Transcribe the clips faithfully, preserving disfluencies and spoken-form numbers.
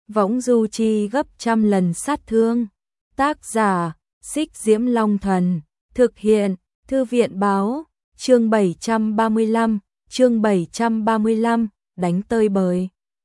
võng du chi gấp trăm lần sát thương. Tác giả, Xích Diễm Long Thần, thực hiện, Thư viện báo, chương bảy trăm ba mươi lăm, chương bảy trăm ba mươi lăm, đánh tơi bời.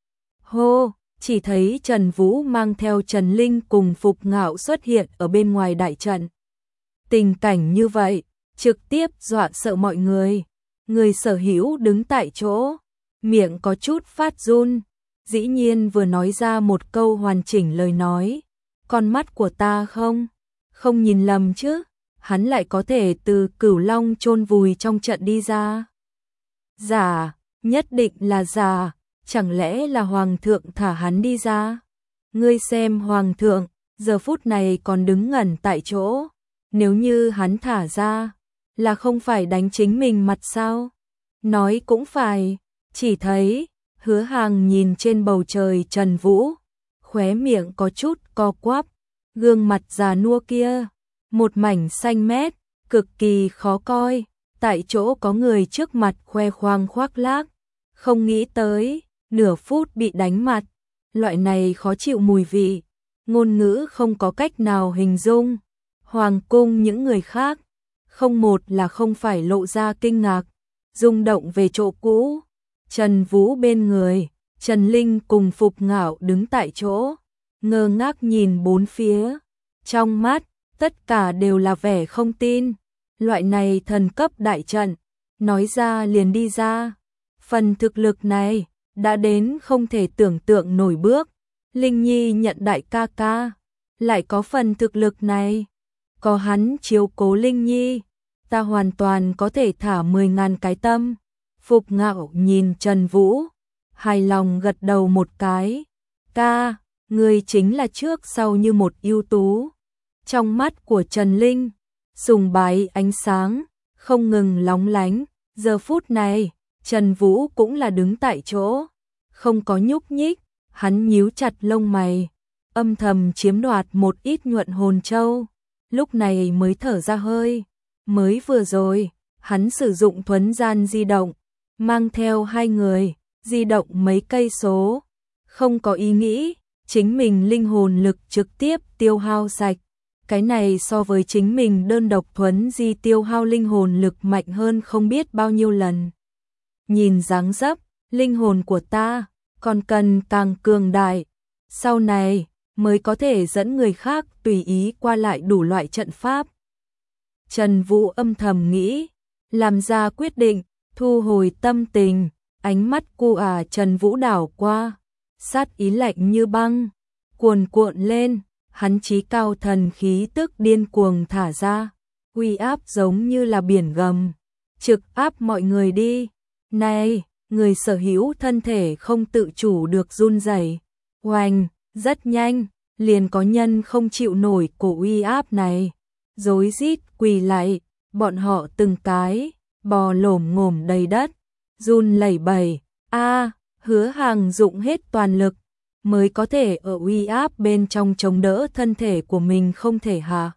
Hô, chỉ thấy Trần Vũ mang theo Trần Linh cùng Phục Ngạo xuất hiện ở bên ngoài đại trận. Tình cảnh như vậy, trực tiếp dọa sợ mọi người. Người sở hữu đứng tại chỗ, miệng có chút phát run, dĩ nhiên vừa nói ra một câu hoàn chỉnh lời nói. Con mắt của ta không, không nhìn lầm chứ, hắn lại có thể từ Cửu Long chôn vùi trong trận đi ra. Giả, nhất định là giả, chẳng lẽ là Hoàng thượng thả hắn đi ra? Ngươi xem Hoàng thượng, giờ phút này còn đứng ngẩn tại chỗ, nếu như hắn thả ra, là không phải đánh chính mình mặt sao? Nói cũng phải, chỉ thấy, Hứa Hàng nhìn trên bầu trời Trần Vũ, khóe miệng có chút co quắp, gương mặt già nua kia, một mảnh xanh mét, cực kỳ khó coi, tại chỗ có người trước mặt khoe khoang khoác lác, không nghĩ tới, nửa phút bị đánh mặt, loại này khó chịu mùi vị, ngôn ngữ không có cách nào hình dung. Hoàng cung những người khác, không một là không phải lộ ra kinh ngạc, rung động về chỗ cũ. Trần Vũ bên người, Trần Linh cùng Phục Ngạo đứng tại chỗ, ngơ ngác nhìn bốn phía, trong mắt, tất cả đều là vẻ không tin. Loại này thần cấp đại trận, nói ra liền đi ra. Phần thực lực này, đã đến không thể tưởng tượng nổi bước. Linh Nhi nhận đại ca ca, lại có phần thực lực này. Có hắn chiếu cố Linh Nhi, ta hoàn toàn có thể thả mười ngàn cái tâm. Phục Ngạo nhìn Trần Vũ, hài lòng gật đầu một cái. Ca, người chính là trước sau như một ưu tú. Trong mắt của Trần Linh, sùng bái ánh sáng, không ngừng lóng lánh. Giờ phút này, Trần Vũ cũng là đứng tại chỗ, không có nhúc nhích, hắn nhíu chặt lông mày, âm thầm chiếm đoạt một ít nhuận hồn châu, lúc này mới thở ra hơi. Mới vừa rồi, hắn sử dụng thuấn gian di động, mang theo hai người, di động mấy cây số, không có ý nghĩ, chính mình linh hồn lực trực tiếp tiêu hao sạch. Cái này so với chính mình đơn độc thuấn di tiêu hao linh hồn lực mạnh hơn không biết bao nhiêu lần. Nhìn dáng dấp, linh hồn của ta còn cần càng cường đại, sau này mới có thể dẫn người khác tùy ý qua lại đủ loại trận pháp. Trần Vũ âm thầm nghĩ, làm ra quyết định, thu hồi tâm tình, ánh mắt cu à Trần Vũ đảo qua, sát ý lạnh như băng, cuồn cuộn lên, hắn chí cao thần khí tức điên cuồng thả ra, uy áp giống như là biển gầm, trực áp mọi người đi. Này, người sở hữu thân thể không tự chủ được run rẩy, oanh, rất nhanh, liền có nhân không chịu nổi cổ uy áp này, rối rít quỳ lại, bọn họ từng cái bò lổm ngổm đầy đất, run lẩy bẩy. A, Hứa Hàng dụng hết toàn lực mới có thể ở uy áp bên trong chống đỡ thân thể của mình không thể hạ.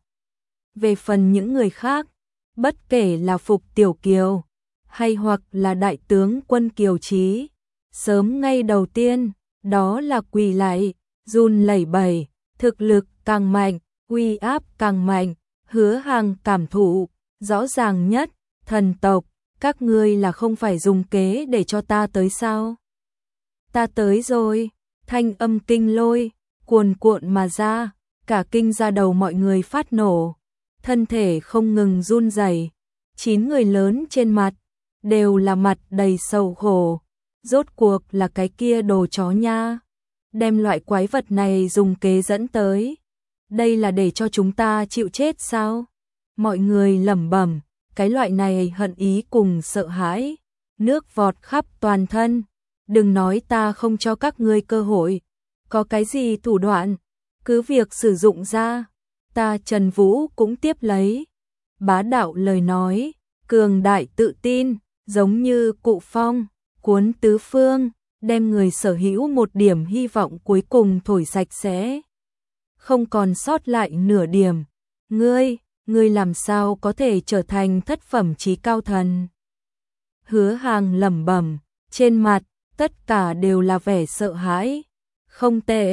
Về phần những người khác, bất kể là Phục Tiểu Kiều hay hoặc là đại tướng Quân Kiều Trí, sớm ngay đầu tiên, đó là quỳ lại, run lẩy bẩy, thực lực càng mạnh, uy áp càng mạnh. Hứa Hàng cảm thụ rõ ràng nhất, thần tộc, các ngươi là không phải dùng kế để cho ta tới sao? Ta tới rồi. Thanh âm kinh lôi, cuồn cuộn mà ra, cả kinh ra đầu mọi người phát nổ, thân thể không ngừng run rẩy. Chín người lớn trên mặt, đều là mặt đầy sầu khổ, rốt cuộc là cái kia đồ chó nha, đem loại quái vật này dùng kế dẫn tới. Đây là để cho chúng ta chịu chết sao? Mọi người lẩm bẩm, cái loại này hận ý cùng sợ hãi, nước vọt khắp toàn thân. Đừng nói ta không cho các ngươi cơ hội, có cái gì thủ đoạn, cứ việc sử dụng ra, ta Trần Vũ cũng tiếp lấy. Bá đạo lời nói, cường đại tự tin, giống như cụ phong, cuốn tứ phương, đem người sở hữu một điểm hy vọng cuối cùng thổi sạch sẽ, không còn sót lại nửa điểm. Ngươi, ngươi làm sao có thể trở thành thất phẩm chí cao thần? Hứa Hàng lẩm bẩm, trên mặt tất cả đều là vẻ sợ hãi. Không tệ,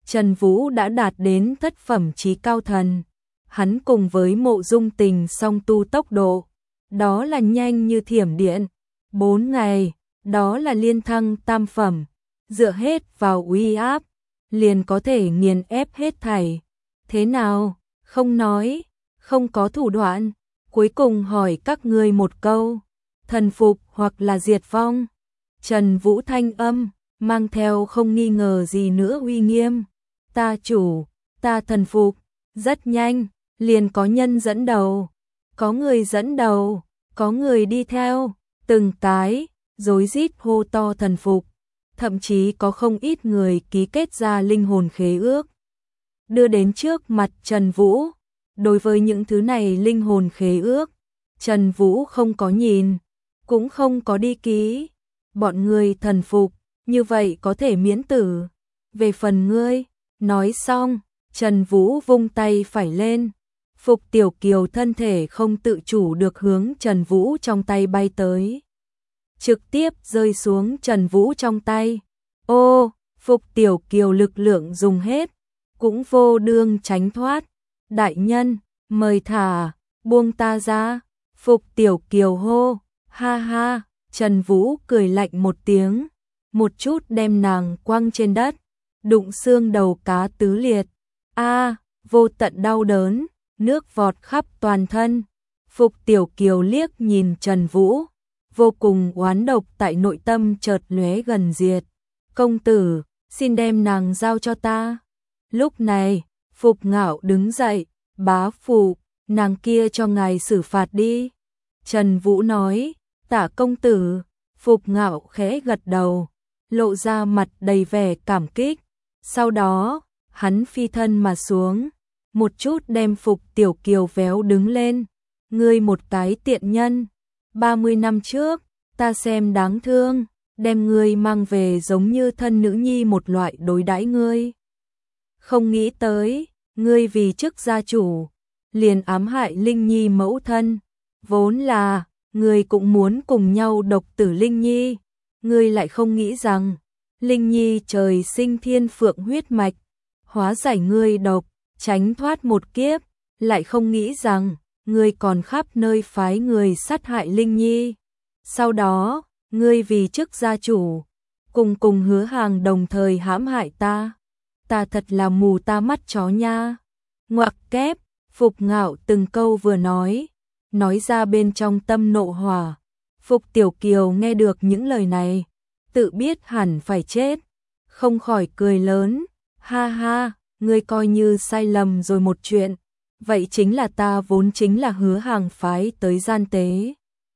Trần Vũ đã đạt đến thất phẩm chí cao thần. Hắn cùng với Mộ Dung Tình song tu tốc độ, đó là nhanh như thiểm điện. Bốn ngày, đó là liên thăng tam phẩm, dựa hết vào uy áp, liền có thể nghiền ép hết thảy. Thế nào, không nói, không có thủ đoạn, cuối cùng hỏi các ngươi một câu, thần phục hoặc là diệt vong. Trần Vũ thanh âm, mang theo không nghi ngờ gì nữa uy nghiêm. Ta chủ, ta thần phục. Rất nhanh, liền có nhân dẫn đầu, có người dẫn đầu, có người đi theo, từng cái, rối rít hô to thần phục. Thậm chí có không ít người ký kết ra linh hồn khế ước, đưa đến trước mặt Trần Vũ. Đối với những thứ này linh hồn khế ước, Trần Vũ không có nhìn, cũng không có đi ký. Bọn người thần phục, như vậy có thể miễn tử. Về phần ngươi, nói xong, Trần Vũ vung tay phải lên. Phục Tiểu Kiều thân thể không tự chủ được hướng Trần Vũ trong tay bay tới, trực tiếp rơi xuống Trần Vũ trong tay. Ô, Phục Tiểu Kiều lực lượng dùng hết, cũng vô đương tránh thoát. Đại nhân, mời thả, buông ta ra. Phục Tiểu Kiều hô, ha ha. Trần Vũ cười lạnh một tiếng, một chút đem nàng quăng trên đất, đụng xương đầu cá tứ liệt. A, vô tận đau đớn, nước vọt khắp toàn thân. Phục Tiểu Kiều liếc nhìn Trần Vũ, vô cùng oán độc tại nội tâm chợt lóe gần diệt. Công tử, xin đem nàng giao cho ta. Lúc này, Phục Ngạo đứng dậy, bá phụ, nàng kia cho ngài xử phạt đi. Trần Vũ nói, Tả công tử. Phục Ngạo khẽ gật đầu, lộ ra mặt đầy vẻ cảm kích. Sau đó, hắn phi thân mà xuống, một chút đem Phục Tiểu Kiều véo đứng lên. Ngươi một cái tiện nhân, ba mươi năm trước, ta xem đáng thương, đem ngươi mang về giống như thân nữ nhi một loại đối đãi ngươi. Không nghĩ tới, ngươi vì chức gia chủ, liền ám hại Linh Nhi mẫu thân. Vốn là, ngươi cũng muốn cùng nhau độc tử Linh Nhi. Ngươi lại không nghĩ rằng, Linh Nhi trời sinh thiên phượng huyết mạch, hóa giải ngươi độc, tránh thoát một kiếp. Lại không nghĩ rằng, ngươi còn khắp nơi phái người sát hại Linh Nhi. Sau đó, ngươi vì chức gia chủ, cùng cùng Hứa Hàng đồng thời hãm hại ta. Ta thật là mù ta mắt chó nha. Ngoặc kép, Phục Ngạo từng câu vừa nói, nói ra bên trong tâm nộ hỏa. Phục Tiểu Kiều nghe được những lời này, tự biết hẳn phải chết, không khỏi cười lớn. Ha ha, ngươi coi như sai lầm rồi một chuyện. Vậy chính là ta vốn chính là Hứa Hàng phái tới gian tế,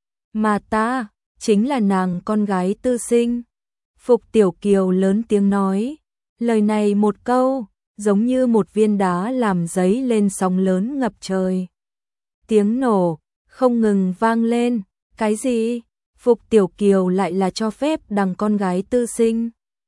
mà ta chính là nàng con gái tư sinh. Phục Tiểu Kiều lớn tiếng nói, lời này một câu, giống như một viên đá làm dấy lên sóng lớn ngập trời. Tiếng nổ không ngừng vang lên. Cái gì? Phục Tiểu Kiều lại là cho phép đằng con gái tư sinh?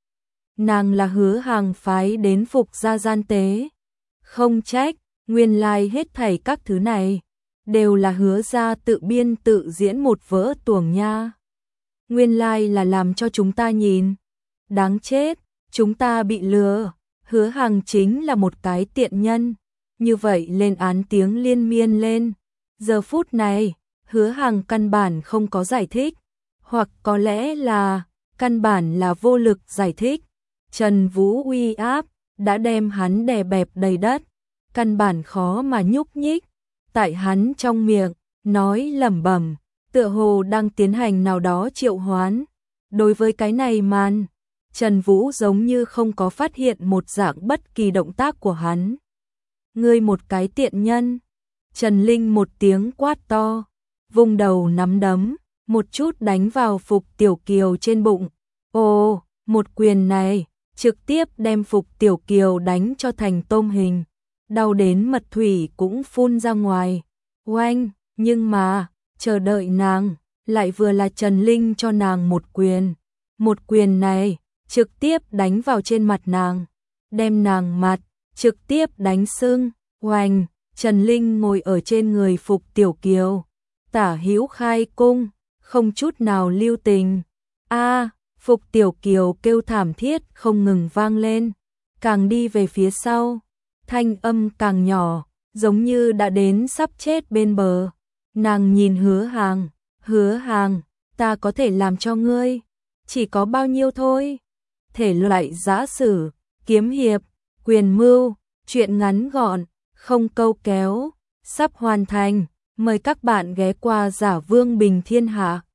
Nàng là Hứa Hàng phái đến Phục gia gian tế. Không trách, nguyên lai hết thảy các thứ này đều là Hứa gia tự biên tự diễn một vở tuồng nha. Nguyên lai là làm cho chúng ta nhìn. Đáng chết, chúng ta bị lừa. Hứa Hàng chính là một cái tiện nhân. Như vậy lên án tiếng liên miên lên. Giờ phút này, Hứa Hàng căn bản không có giải thích, hoặc có lẽ là căn bản là vô lực giải thích. Trần Vũ uy áp đã đem hắn đè bẹp đầy đất, căn bản khó mà nhúc nhích. Tại hắn trong miệng nói lẩm bẩm, tựa hồ đang tiến hành nào đó triệu hoán. Đối với cái này màn, Trần Vũ giống như không có phát hiện một dạng bất kỳ động tác của hắn. Ngươi một cái tiện nhân. Trần Linh một tiếng quát to, vung đầu nắm đấm, một chút đánh vào Phục Tiểu Kiều trên bụng. Ồ, một quyền này trực tiếp đem Phục Tiểu Kiều đánh cho thành tôm hình, đau đến mật thủy cũng phun ra ngoài. Oanh, nhưng mà, chờ đợi nàng, lại vừa là Trần Linh cho nàng một quyền. Một quyền này trực tiếp đánh vào trên mặt nàng, đem nàng mặt trực tiếp đánh sưng. Oanh, Trần Linh ngồi ở trên người Phục Tiểu Kiều, tả hữu khai cung, không chút nào lưu tình. A, Phục Tiểu Kiều kêu thảm thiết không ngừng vang lên. càng đi về phía sau, thanh âm càng nhỏ, giống như đã đến sắp chết bên bờ. Nàng nhìn Hứa Hàng, Hứa Hàng, ta có thể làm cho ngươi, chỉ có bao nhiêu thôi. Thể loại giã sử, kiếm hiệp, quyền mưu, truyện ngắn gọn, không câu kéo, sắp hoàn thành. Mời các bạn ghé qua Giả Vương Bình Thiên Hạ.